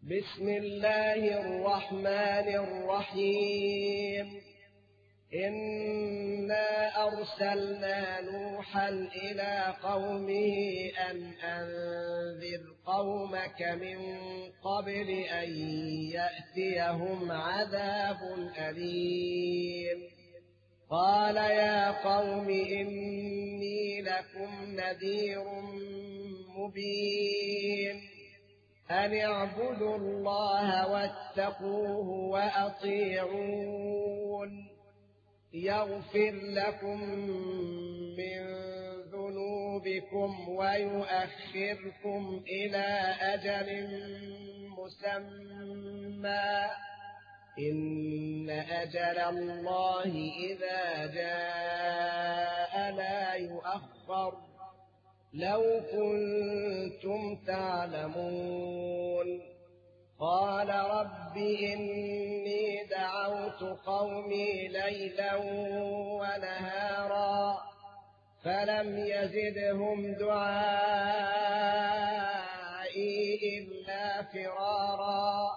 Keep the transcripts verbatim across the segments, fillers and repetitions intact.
بسم الله الرحمن الرحيم. إنا أرسلنا نوحا إلى قومه أن أنذر قومك من قبل أن يأتيهم عذاب أليم. قال يا قوم إني لكم نذير مبين أن اعبدوا الله واتقوه وأطيعون يغفر لكم من ذنوبكم ويؤخركم إلى أجل مسمى إن أجل الله إذا جاء لا يؤخر لو كنتم تعلمون. قال رب إني دعوت قومي ليلا ونهارا فلم يزدهم دعائي إلا فرارا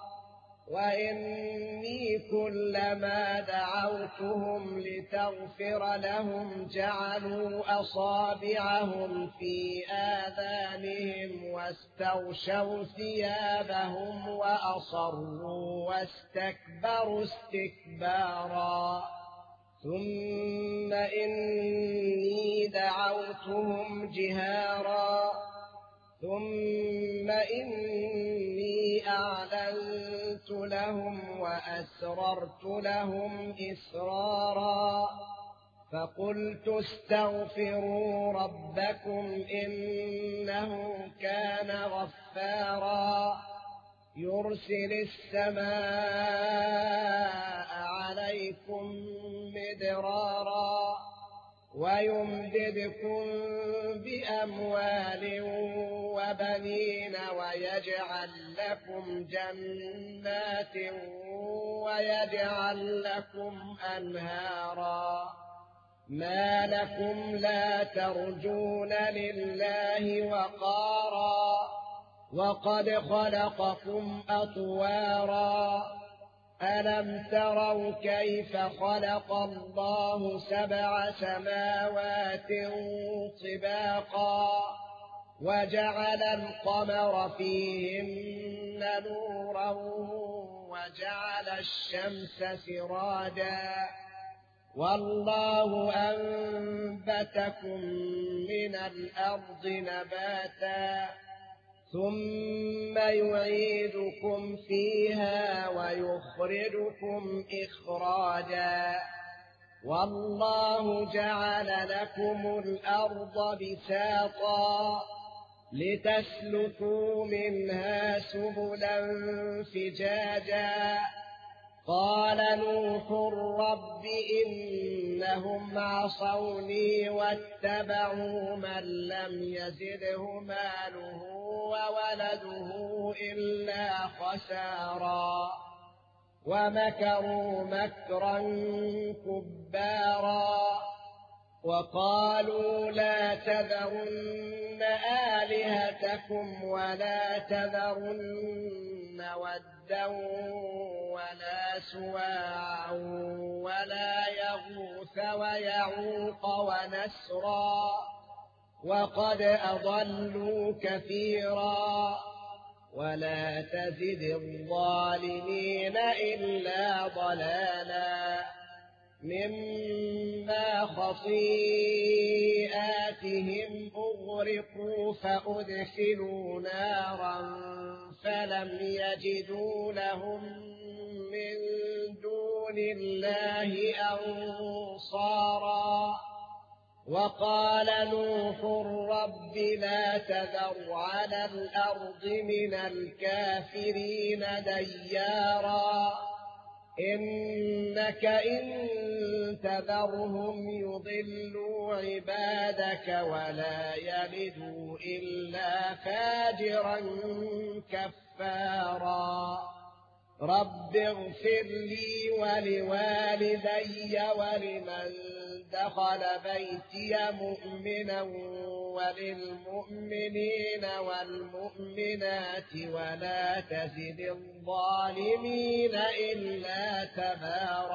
وإني كلما دعوتهم لتغفر لهم جعلوا أصابعهم في آذانهم واستغشوا ثيابهم وأصروا واستكبروا استكبارا ثم إني دعوتهم جهارا ثم إني أعلنت لهم وأسررت لهم إسرارا فقلت استغفروا ربكم إنه كان غفارا يرسل السماء عليكم مدرارا ويمددكم بأموال وبنين ويجعل لكم جنات ويجعل لكم أنهارا ما لكم لا ترجون لله وقارا وقد خلقكم أطوارا ألم تروا كيف خلق الله سبع سماوات طباقا وجعل القمر فيهن نورا وجعل الشمس سراجا والله أنبتكم من الأرض نباتا ثم يعيدكم فيها ويخرجكم إخراجا والله جعل لكم الأرض بساطا لتسلكوا منها سبلا فجاجا قال نوح رب إنهم عصوني واتبعوا من لم يزده ماله وولده إلا خسارا ومكروا مكرا كبارا وقالوا لا تذرن آلهتكم ولا تذرن ودا ولا سواعا ولا يغوث ويعوق ونسرا وقد أضلوا كثيرا ولا تزد الظالمين إلا ضلالا مما خطيئاتهم أغرقوا فأدخلوا نارا فلم يجدوا لهم من دون الله أنصارا وقال نوح رب لا تذر على الأرض من الكافرين ديارا إنك إن تذرهم يضلوا عبادك ولا يلدوا إلا فاجرا كفارا رب اغفر لي ولوالدي ولمن دخل بيتي مؤمنا وللمؤمنين والمؤمنات ولا تزد الظالمين إلا تبارا